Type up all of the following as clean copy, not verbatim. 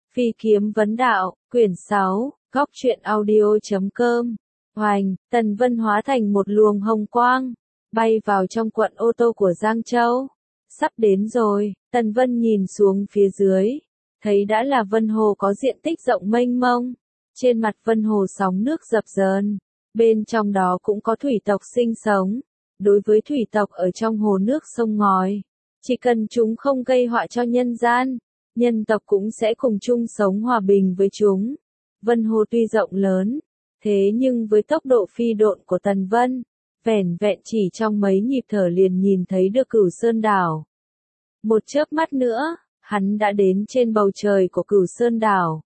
Phi kiếm vấn đạo, quyển 6, góc truyện audio.com. Hoành, Tần Vân hóa thành một luồng hồng quang, bay vào trong quận ô tô của Giang Châu. Sắp đến rồi, Tần Vân nhìn xuống phía dưới, thấy đã là Vân Hồ có diện tích rộng mênh mông. Trên mặt Vân Hồ sóng nước dập dờn, bên trong đó cũng có thủy tộc sinh sống. Đối với thủy tộc ở trong hồ nước sông ngòi, chỉ cần chúng không gây họa cho nhân gian, nhân tộc cũng sẽ cùng chung sống hòa bình với chúng. Vân Hồ tuy rộng lớn, thế nhưng với tốc độ phi độn của Tần Vân, vẻn vẹn chỉ trong mấy nhịp thở liền nhìn thấy được Cửu Sơn đảo. Một chớp mắt nữa, hắn đã đến trên bầu trời của Cửu Sơn đảo.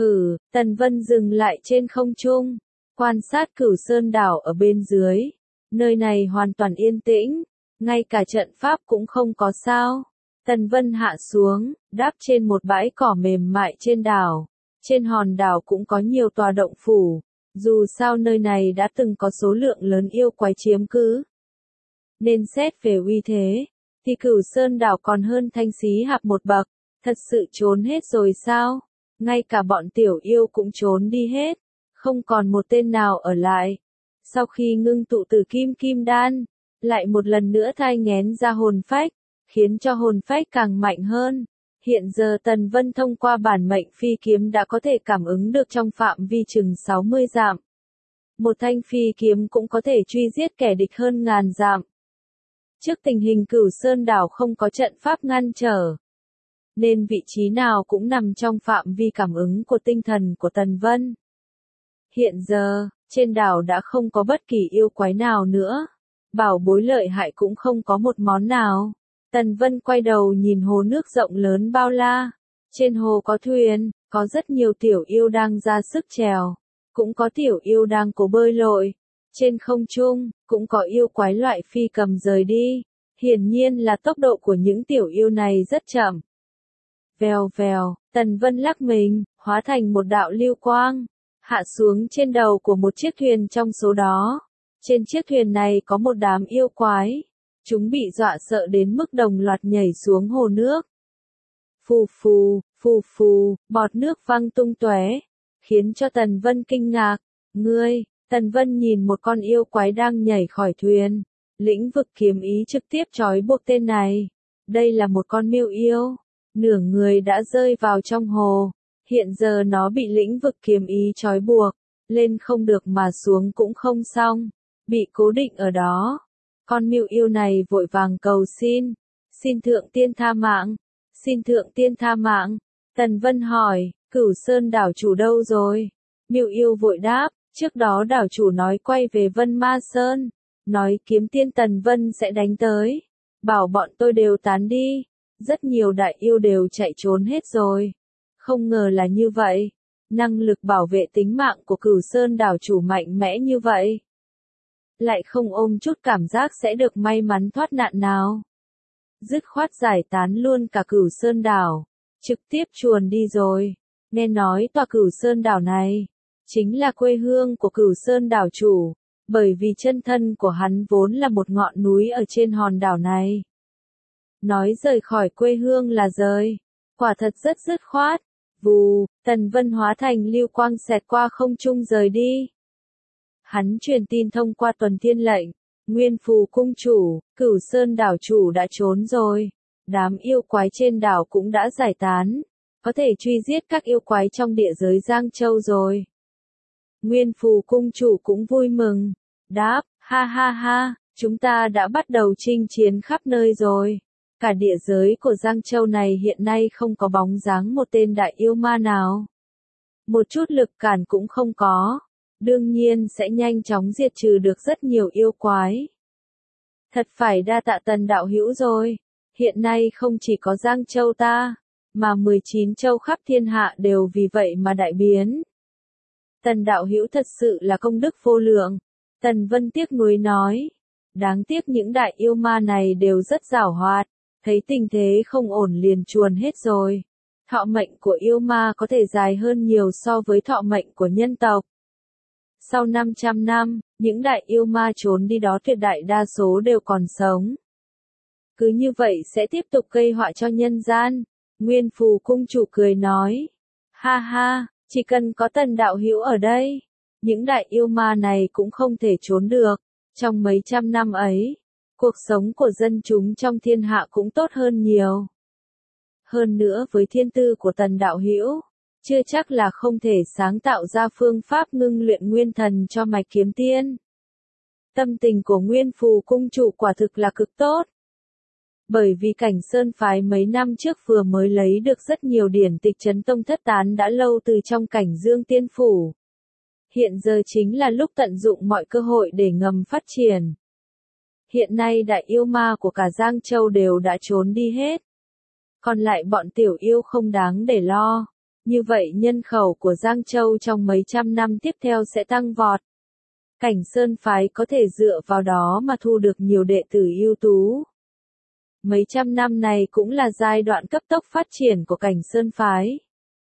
Tần Vân dừng lại trên không trung, quan sát Cửu Sơn đảo ở bên dưới. Nơi này hoàn toàn yên tĩnh, ngay cả trận pháp cũng không có sao. Tần Vân hạ xuống, đáp trên một bãi cỏ mềm mại trên đảo. Trên hòn đảo cũng có nhiều tòa động phủ, dù sao nơi này đã từng có số lượng lớn yêu quái chiếm cứ. Nên xét về uy thế, thì Cửu Sơn đảo còn hơn Thanh Xí Hạp một bậc. Thật sự trốn hết rồi sao? Ngay cả bọn tiểu yêu cũng trốn đi hết, không còn một tên nào ở lại. Sau khi ngưng tụ từ kim đan, lại một lần nữa thai nghén ra hồn phách, khiến cho hồn phách càng mạnh hơn. Hiện giờ Tần Vân thông qua bản mệnh phi kiếm đã có thể cảm ứng được trong phạm vi chừng 60 dặm. Một thanh phi kiếm cũng có thể truy giết kẻ địch hơn ngàn dặm. Trước tình hình Cửu Sơn đảo không có trận pháp ngăn trở, nên vị trí nào cũng nằm trong phạm vi cảm ứng của tinh thần của Tần Vân. Hiện giờ, trên đảo đã không có bất kỳ yêu quái nào nữa. Bảo bối lợi hại cũng không có một món nào. Tần Vân quay đầu nhìn hồ nước rộng lớn bao la. Trên hồ có thuyền, có rất nhiều tiểu yêu đang ra sức chèo. Cũng có tiểu yêu đang cố bơi lội. Trên không trung, cũng có yêu quái loại phi cầm rời đi. Hiển nhiên là tốc độ của những tiểu yêu này rất chậm. Vèo vèo, Tần Vân lắc mình, hóa thành một đạo lưu quang, hạ xuống trên đầu của một chiếc thuyền trong số đó. Trên chiếc thuyền này có một đám yêu quái. Chúng bị dọa sợ đến mức đồng loạt nhảy xuống hồ nước. Phù phù, bọt nước văng tung tóe, khiến cho Tần Vân kinh ngạc. Tần Vân nhìn một con yêu quái đang nhảy khỏi thuyền. Lĩnh vực kiếm ý trực tiếp trói buộc tên này. Đây là một con miêu yêu. Nửa người đã rơi vào trong hồ. Hiện giờ nó bị lĩnh vực kiếm ý trói buộc. Lên không được mà xuống cũng không xong. Bị cố định ở đó. Con miêu yêu này vội vàng cầu xin. Xin thượng tiên tha mạng. Xin thượng tiên tha mạng. Tần Vân hỏi, Cửu Sơn đảo chủ đâu rồi? Miêu yêu vội đáp, trước đó đảo chủ nói quay về Vân Ma Sơn. Nói kiếm tiên Tần Vân sẽ đánh tới. Bảo bọn tôi đều tán đi. Rất nhiều đại yêu đều chạy trốn hết rồi. Không ngờ là như vậy. Năng lực bảo vệ tính mạng của Cửu Sơn đảo chủ mạnh mẽ như vậy. Lại không ôm chút cảm giác sẽ được may mắn thoát nạn nào. Dứt khoát giải tán luôn cả Cửu Sơn đảo. Trực tiếp chuồn đi rồi. Nghe nói tòa Cửu Sơn đảo này chính là quê hương của Cửu Sơn đảo chủ. Bởi vì chân thân của hắn vốn là một ngọn núi ở trên hòn đảo này. Nói rời khỏi quê hương là rời. Quả thật rất dứt khoát. Vù, Tần Vân hóa thành lưu quang xẹt qua không trung rời đi. Hắn truyền tin thông qua tuần thiên lệnh. Nguyên Phù cung chủ, Cửu Sơn đảo chủ đã trốn rồi. Đám yêu quái trên đảo cũng đã giải tán. Có thể truy giết các yêu quái trong địa giới Giang Châu rồi. Nguyên Phù cung chủ cũng vui mừng. Đáp, ha ha ha, chúng ta đã bắt đầu chinh chiến khắp nơi rồi. Cả địa giới của Giang Châu này hiện nay không có bóng dáng một tên đại yêu ma nào. Một chút lực cản cũng không có. Đương nhiên sẽ nhanh chóng diệt trừ được rất nhiều yêu quái. Thật phải đa tạ Tần đạo hữu rồi. Hiện nay không chỉ có Giang Châu ta, mà 19 châu khắp thiên hạ đều vì vậy mà đại biến. Tần đạo hữu thật sự là công đức vô lượng. Tần Vân tiếc nuối nói. Đáng tiếc những đại yêu ma này đều rất giảo hoạt. Thấy tình thế không ổn liền chuồn hết rồi. Thọ mệnh của yêu ma có thể dài hơn nhiều so với thọ mệnh của nhân tộc. Sau 500 năm, những đại yêu ma trốn đi đó tuyệt đại đa số đều còn sống. Cứ như vậy sẽ tiếp tục gây họa cho nhân gian. Nguyên Phù cung chủ cười nói. Ha ha, chỉ cần có Tần đạo hữu ở đây, những đại yêu ma này cũng không thể trốn được. Trong mấy trăm năm ấy, cuộc sống của dân chúng trong thiên hạ cũng tốt hơn nhiều. Hơn nữa với thiên tư của Tần đạo hữu, chưa chắc là không thể sáng tạo ra phương pháp ngưng luyện nguyên thần cho mạch kiếm tiên. Tâm tình của Nguyên Phù cung chủ quả thực là cực tốt. Bởi vì Cảnh Sơn phái mấy năm trước vừa mới lấy được rất nhiều điển tịch chấn tông thất tán đã lâu từ trong Cảnh Dương Tiên Phủ. Hiện giờ chính là lúc tận dụng mọi cơ hội để ngầm phát triển. Hiện nay đại yêu ma của cả Giang Châu đều đã trốn đi hết. Còn lại bọn tiểu yêu không đáng để lo. Như vậy nhân khẩu của Giang Châu trong mấy trăm năm tiếp theo sẽ tăng vọt. Cảnh Sơn phái có thể dựa vào đó mà thu được nhiều đệ tử ưu tú. Mấy trăm năm này cũng là giai đoạn cấp tốc phát triển của Cảnh Sơn phái.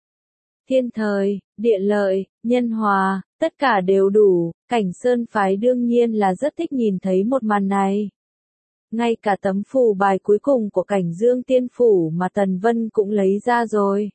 Thiên thời, địa lợi, nhân hòa, tất cả đều đủ, Cảnh Sơn phái đương nhiên là rất thích nhìn thấy một màn này. Ngay cả tấm phù bài cuối cùng của Cảnh Dương Tiên Phủ mà Tần Vân cũng lấy ra rồi.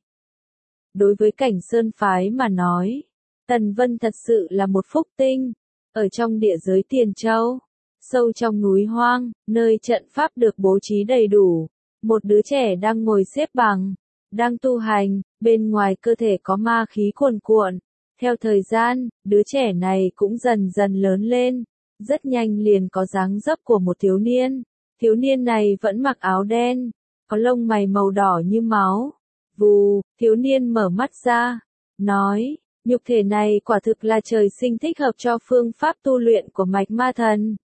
Đối với Cảnh Sơn phái mà nói, Tần Vân thật sự là một phúc tinh. Ở trong địa giới Tiền Châu, sâu trong núi hoang, nơi trận pháp được bố trí đầy đủ, một đứa trẻ đang ngồi xếp bằng, đang tu hành, bên ngoài cơ thể có ma khí cuồn cuộn. Theo thời gian, đứa trẻ này cũng dần dần lớn lên, rất nhanh liền có dáng dấp của một thiếu niên. Thiếu niên này vẫn mặc áo đen, có lông mày màu đỏ như máu. Vù, thiếu niên mở mắt ra, nói, nhục thể này quả thực là trời sinh thích hợp cho phương pháp tu luyện của mạch ma thần.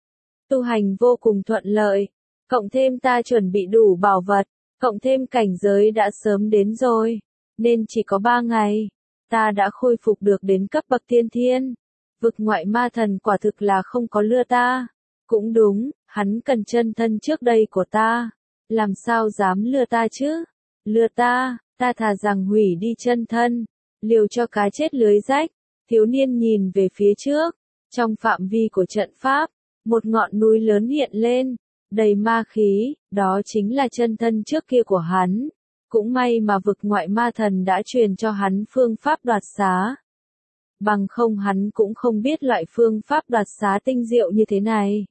Tu hành vô cùng thuận lợi, cộng thêm ta chuẩn bị đủ bảo vật, cộng thêm cảnh giới đã sớm đến rồi, nên chỉ có 3 ngày, ta đã khôi phục được đến cấp bậc tiên thiên. Vực ngoại ma thần quả thực là không có lừa ta. Cũng đúng, hắn cần chân thân trước đây của ta. Làm sao dám lừa ta chứ? Lừa ta thà rằng hủy đi chân thân, liều cho cá chết lưới rách. Thiếu niên nhìn về phía trước, trong phạm vi của trận pháp, một ngọn núi lớn hiện lên, đầy ma khí, đó chính là chân thân trước kia của hắn. Cũng may mà vực ngoại ma thần đã truyền cho hắn phương pháp đoạt xá. Bằng không hắn cũng không biết loại phương pháp đoạt xá tinh diệu như thế này.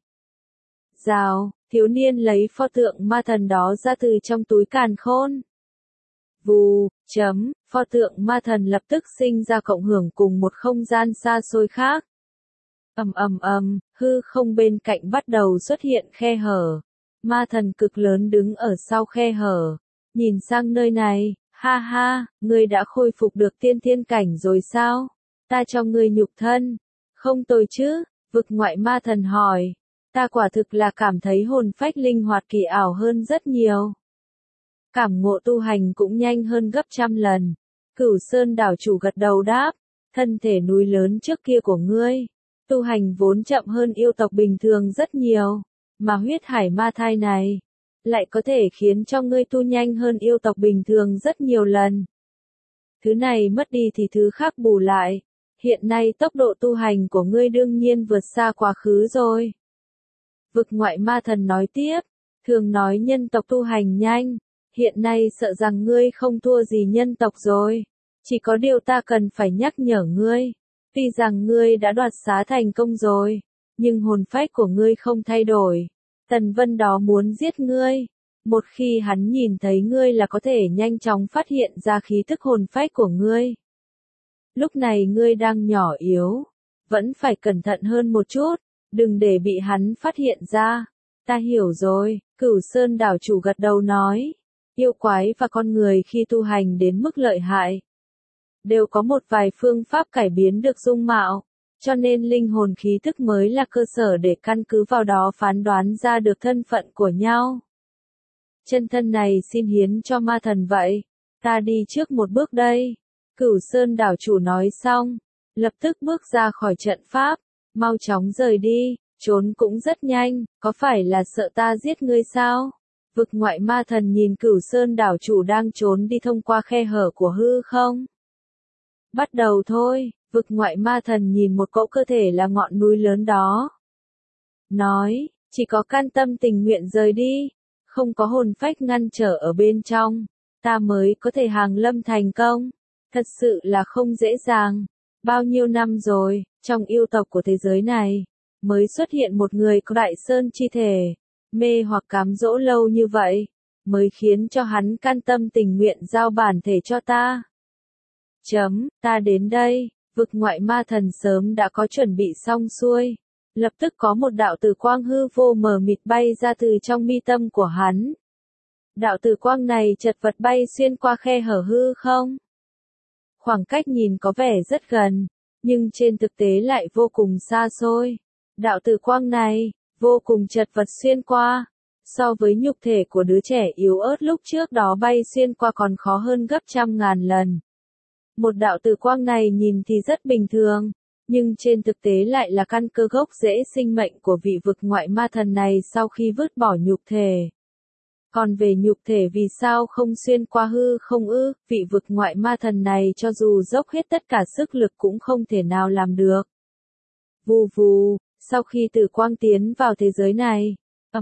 Rào, thiếu niên lấy pho tượng ma thần đó ra từ trong túi càn khôn. Vù, pho tượng ma thần lập tức sinh ra cộng hưởng cùng một không gian xa xôi khác. Hư không bên cạnh bắt đầu xuất hiện khe hở. Ma thần cực lớn đứng ở sau khe hở, nhìn sang nơi này, ha ha, ngươi đã khôi phục được tiên thiên cảnh rồi sao? Ta cho ngươi nhục thân. Không tồi chứ? Vực ngoại ma thần hỏi. Ta quả thực là cảm thấy hồn phách linh hoạt kỳ ảo hơn rất nhiều. Cảm ngộ tu hành cũng nhanh hơn gấp trăm lần. Cửu Sơn đảo chủ gật đầu đáp. Thân thể núi lớn trước kia của ngươi, tu hành vốn chậm hơn yêu tộc bình thường rất nhiều. Mà huyết hải ma thai này, lại có thể khiến cho ngươi tu nhanh hơn yêu tộc bình thường rất nhiều lần. Thứ này mất đi thì thứ khác bù lại. Hiện nay tốc độ tu hành của ngươi đương nhiên vượt xa quá khứ rồi. Vực ngoại ma thần nói tiếp, thường nói nhân tộc tu hành nhanh, hiện nay sợ rằng ngươi không thua gì nhân tộc rồi. Chỉ có điều ta cần phải nhắc nhở ngươi, tuy rằng ngươi đã đoạt xá thành công rồi, nhưng hồn phách của ngươi không thay đổi. Tần Vân đó muốn giết ngươi. Một khi hắn nhìn thấy ngươi là có thể nhanh chóng phát hiện ra khí thức hồn phách của ngươi. Lúc này ngươi đang nhỏ yếu, vẫn phải cẩn thận hơn một chút, đừng để bị hắn phát hiện ra. Ta hiểu rồi, Cửu Sơn đảo chủ gật đầu nói. Yêu quái và con người khi tu hành đến mức lợi hại, đều có một vài phương pháp cải biến được dung mạo, cho nên linh hồn khí thức mới là cơ sở để căn cứ vào đó phán đoán ra được thân phận của nhau. Chân thân này xin hiến cho ma thần vậy, ta đi trước một bước đây. Cửu Sơn đảo chủ nói xong, lập tức bước ra khỏi trận pháp, mau chóng rời đi, trốn cũng rất nhanh, có phải là sợ ta giết ngươi sao? Vực ngoại ma thần nhìn Cửu Sơn đảo chủ đang trốn đi thông qua khe hở của hư không. Bắt đầu thôi, vực ngoại ma thần nhìn một cỗ cơ thể là ngọn núi lớn đó. Nói, chỉ có can tâm tình nguyện rời đi, không có hồn phách ngăn trở ở bên trong, ta mới có thể hàng lâm thành công. Thật sự là không dễ dàng. Bao nhiêu năm rồi, trong yêu tộc của thế giới này, mới xuất hiện một người có đại sơn chi thể, mê hoặc cám dỗ lâu như vậy, mới khiến cho hắn can tâm tình nguyện giao bản thể cho ta. Ta đến đây, vực ngoại ma thần sớm đã có chuẩn bị xong xuôi. Lập tức có một đạo tử quang hư vô mờ mịt bay ra từ trong mi tâm của hắn. Đạo tử quang này chật vật bay xuyên qua khe hở hư không. Khoảng cách nhìn có vẻ rất gần, nhưng trên thực tế lại vô cùng xa xôi. Đạo tử quang này, vô cùng chật vật xuyên qua. So với nhục thể của đứa trẻ yếu ớt lúc trước đó bay xuyên qua còn khó hơn gấp trăm ngàn lần. Một đạo tử quang này nhìn thì rất bình thường, nhưng trên thực tế lại là căn cơ gốc rễ sinh mệnh của vị vực ngoại ma thần này sau khi vứt bỏ nhục thể. Còn về nhục thể vì sao không xuyên qua hư không ư, vị vực ngoại ma thần này cho dù dốc hết tất cả sức lực cũng không thể nào làm được. Vù vù, sau khi tử quang tiến vào thế giới này,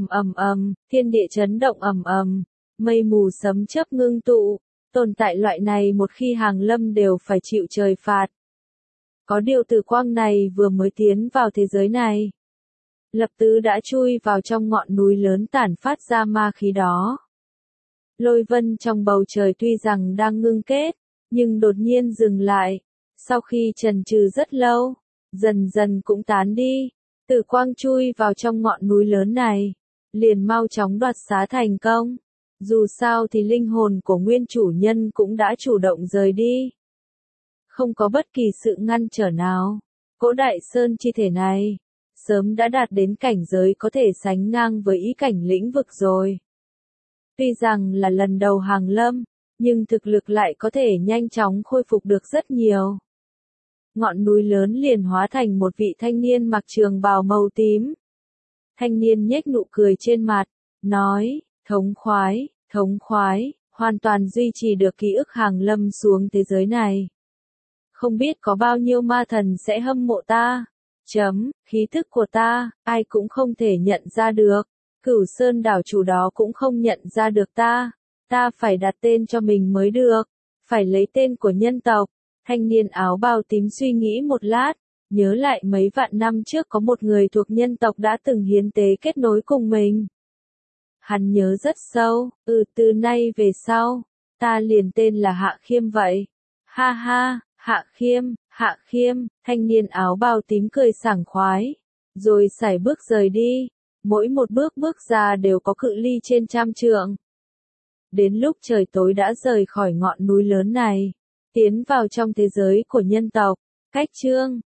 thiên địa chấn động mây mù sấm chớp ngưng tụ, tồn tại loại này một khi hàng lâm đều phải chịu trời phạt. Có điều tử quang này vừa mới tiến vào thế giới này, lập tức đã chui vào trong ngọn núi lớn tản phát ra ma khí đó. Lôi vân trong bầu trời tuy rằng đang ngưng kết, nhưng đột nhiên dừng lại, sau khi chần chừ rất lâu, dần dần cũng tán đi. Tử quang chui vào trong ngọn núi lớn này, liền mau chóng đoạt xá thành công. Dù sao thì linh hồn của nguyên chủ nhân cũng đã chủ động rời đi. Không có bất kỳ sự ngăn trở nào. Cỗ đại sơn chi thể này, sớm đã đạt đến cảnh giới có thể sánh ngang với ý cảnh lĩnh vực rồi. Tuy rằng là lần đầu hàng lâm, nhưng thực lực lại có thể nhanh chóng khôi phục được rất nhiều. Ngọn núi lớn liền hóa thành một vị thanh niên mặc trường bào màu tím. Thanh niên nhếch nụ cười trên mặt, nói, thống khoái, hoàn toàn duy trì được ký ức hàng lâm xuống thế giới này. Không biết có bao nhiêu ma thần sẽ hâm mộ ta. Khí thức của ta, ai cũng không thể nhận ra được. Cửu Sơn đảo chủ đó cũng không nhận ra được ta. Ta phải đặt tên cho mình mới được. Phải lấy tên của nhân tộc. Thanh niên áo bào tím suy nghĩ một lát, nhớ lại mấy vạn năm trước có một người thuộc nhân tộc đã từng hiến tế kết nối cùng mình. Hắn nhớ rất sâu, từ nay về sau, ta liền tên là Hạ Khiêm vậy. Ha ha, Hạ Khiêm, thanh niên áo bào tím cười sảng khoái, rồi sải bước rời đi, mỗi một bước ra đều có cự ly trên 100 trượng. Đến lúc trời tối đã rời khỏi ngọn núi lớn này, tiến vào trong thế giới của nhân tộc. Cách chương